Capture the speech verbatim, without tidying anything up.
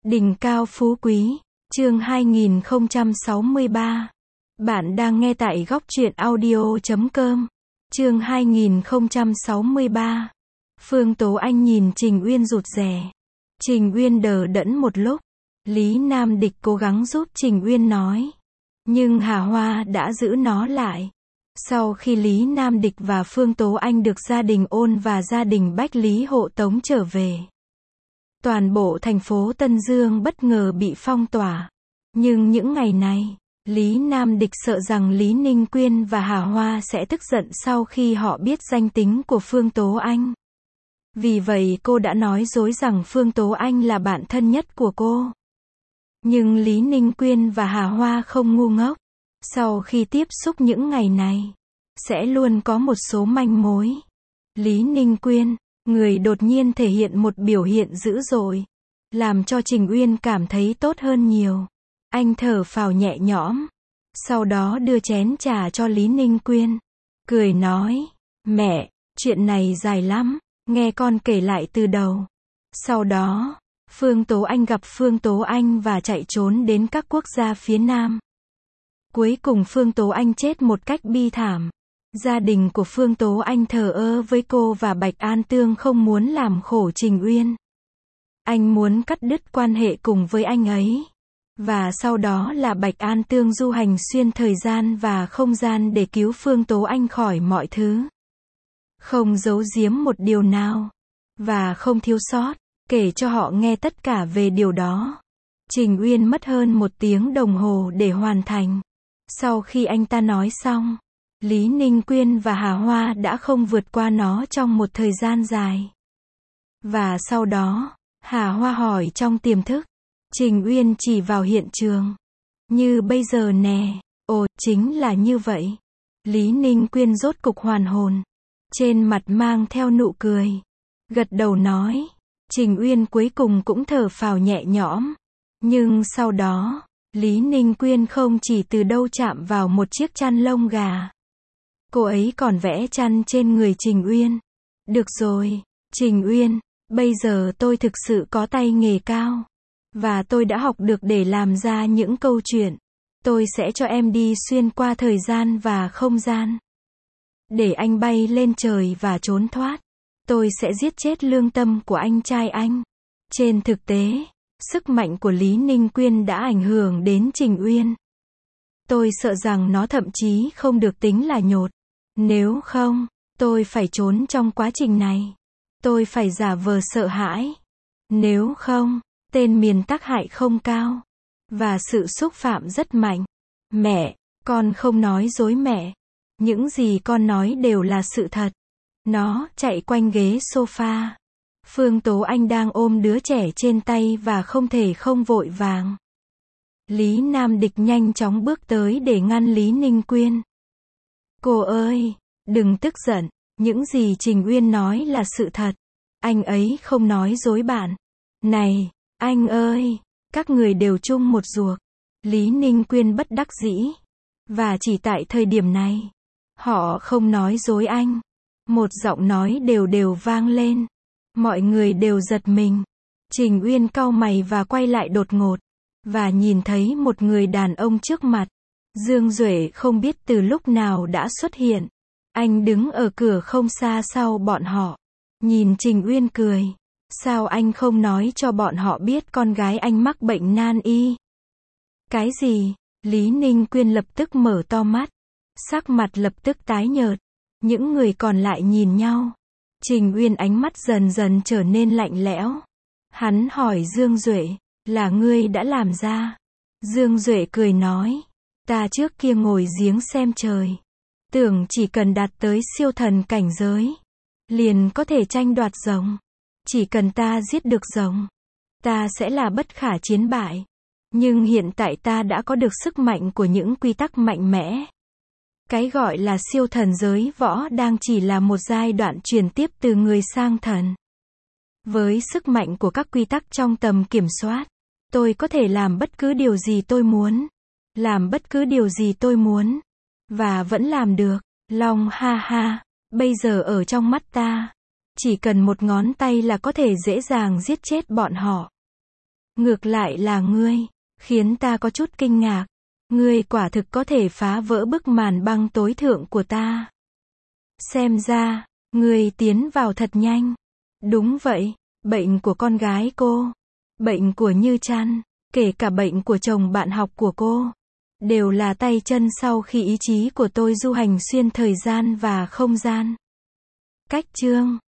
Đỉnh cao phú quý, chương hai nghìn không trăm sáu mươi ba. Bạn đang nghe tại góc truyện audio chấm com. Chương hai nghìn không trăm sáu mươi ba. Phương Tố Anh nhìn Trình Uyên rụt rè. Trình Uyên đờ đẫn một lúc. Lý Nam Địch cố gắng giúp Trình Uyên nói. Nhưng Hà Hoa đã giữ nó lại. Sau khi Lý Nam Địch và Phương Tố Anh được gia đình Ôn và gia đình Bách Lý hộ tống trở về, toàn bộ thành phố Tân Dương bất ngờ bị phong tỏa. Nhưng những ngày này, Lý Nam Địch sợ rằng Lý Ninh Quyên và Hà Hoa sẽ tức giận sau khi họ biết danh tính của Phương Tố Anh. Vì vậy cô đã nói dối rằng Phương Tố Anh là bạn thân nhất của cô. Nhưng Lý Ninh Quyên và Hà Hoa không ngu ngốc. Sau khi tiếp xúc những ngày này, sẽ luôn có một số manh mối. Lý Ninh Quyên, người đột nhiên thể hiện một biểu hiện dữ dội, làm cho Trình Uyên cảm thấy tốt hơn nhiều. Anh thở phào nhẹ nhõm, sau đó đưa chén trà cho Lý Ninh Quyên, cười nói, mẹ, chuyện này dài lắm, nghe con kể lại từ đầu. Sau đó, Phương Tố Anh gặp Phương Tố Anh và chạy trốn đến các quốc gia phía Nam. Cuối cùng Phương Tố Anh chết một cách bi thảm. Gia đình của Phương Tố Anh thờ ơ với cô và Bạch An Tương không muốn làm khổ Trình Uyên. Anh muốn cắt đứt quan hệ cùng với anh ấy. Và sau đó là Bạch An Tương du hành xuyên thời gian và không gian để cứu Phương Tố Anh khỏi mọi thứ. Không giấu giếm một điều nào. Và không thiếu sót, kể cho họ nghe tất cả về điều đó. Trình Uyên mất hơn một tiếng đồng hồ để hoàn thành. Sau khi anh ta nói xong, Lý Ninh Quyên và Hà Hoa đã không vượt qua nó trong một thời gian dài. Và sau đó, Hà Hoa hỏi trong tiềm thức. Trình Uyên chỉ vào hiện trường. Như bây giờ nè. Ồ, chính là như vậy. Lý Ninh Quyên rốt cục hoàn hồn. Trên mặt mang theo nụ cười. Gật đầu nói. Trình Uyên cuối cùng cũng thở phào nhẹ nhõm. Nhưng sau đó, Lý Ninh Quyên không chỉ từ đâu chạm vào một chiếc chăn lông gà. Cô ấy còn vẽ chăn trên người Trình Uyên. Được rồi, Trình Uyên, bây giờ tôi thực sự có tay nghề cao. Và tôi đã học được để làm ra những câu chuyện. Tôi sẽ cho em đi xuyên qua thời gian và không gian. Để anh bay lên trời và trốn thoát. Tôi sẽ giết chết lương tâm của anh trai anh. Trên thực tế, sức mạnh của Lý Ninh Quyên đã ảnh hưởng đến Trình Uyên. Tôi sợ rằng nó thậm chí không được tính là nhột. Nếu không, tôi phải trốn trong quá trình này. Tôi phải giả vờ sợ hãi. Nếu không, tên miền tác hại không cao. Và sự xúc phạm rất mạnh. Mẹ, con không nói dối mẹ. Những gì con nói đều là sự thật. Nó chạy quanh ghế sofa. Phương Tố Anh đang ôm đứa trẻ trên tay và không thể không vội vàng. Lý Nam Địch nhanh chóng bước tới để ngăn Lý Ninh Quyên. Cô ơi, đừng tức giận. Những gì Trình Uyên nói là sự thật. Anh ấy không nói dối bạn. Này, anh ơi, các người đều chung một ruột. Lý Ninh Quyên bất đắc dĩ. Và chỉ tại thời điểm này, họ không nói dối anh. Một giọng nói đều đều vang lên. Mọi người đều giật mình. Trình Uyên cau mày và quay lại đột ngột. Và nhìn thấy một người đàn ông trước mặt. Dương Duệ không biết từ lúc nào đã xuất hiện. Anh đứng ở cửa không xa sau bọn họ. Nhìn Trình Uyên cười. Sao anh không nói cho bọn họ biết con gái anh mắc bệnh nan y? Cái gì? Lý Ninh Quyên lập tức mở to mắt. Sắc mặt lập tức tái nhợt. Những người còn lại nhìn nhau. Trình Uyên ánh mắt dần dần trở nên lạnh lẽo. Hắn hỏi Dương Duệ, là ngươi đã làm ra? Dương Duệ cười nói, ta trước kia ngồi giếng xem trời. Tưởng chỉ cần đạt tới siêu thần cảnh giới, liền có thể tranh đoạt rồng. Chỉ cần ta giết được rồng, ta sẽ là bất khả chiến bại. Nhưng hiện tại ta đã có được sức mạnh của những quy tắc mạnh mẽ. Cái gọi là siêu thần giới võ đang chỉ là một giai đoạn truyền tiếp từ người sang thần. Với sức mạnh của các quy tắc trong tầm kiểm soát, tôi có thể làm bất cứ điều gì tôi muốn. Làm bất cứ điều gì tôi muốn. Và vẫn làm được. Long ha ha. Bây giờ ở trong mắt ta, chỉ cần một ngón tay là có thể dễ dàng giết chết bọn họ. Ngược lại là ngươi, khiến ta có chút kinh ngạc. Ngươi quả thực có thể phá vỡ bức màn băng tối thượng của ta. Xem ra, ngươi tiến vào thật nhanh. Đúng vậy, bệnh của con gái cô, bệnh của Như Trăn, kể cả bệnh của chồng bạn học của cô, đều là tay chân sau khi ý chí của tôi du hành xuyên thời gian và không gian. Cách chương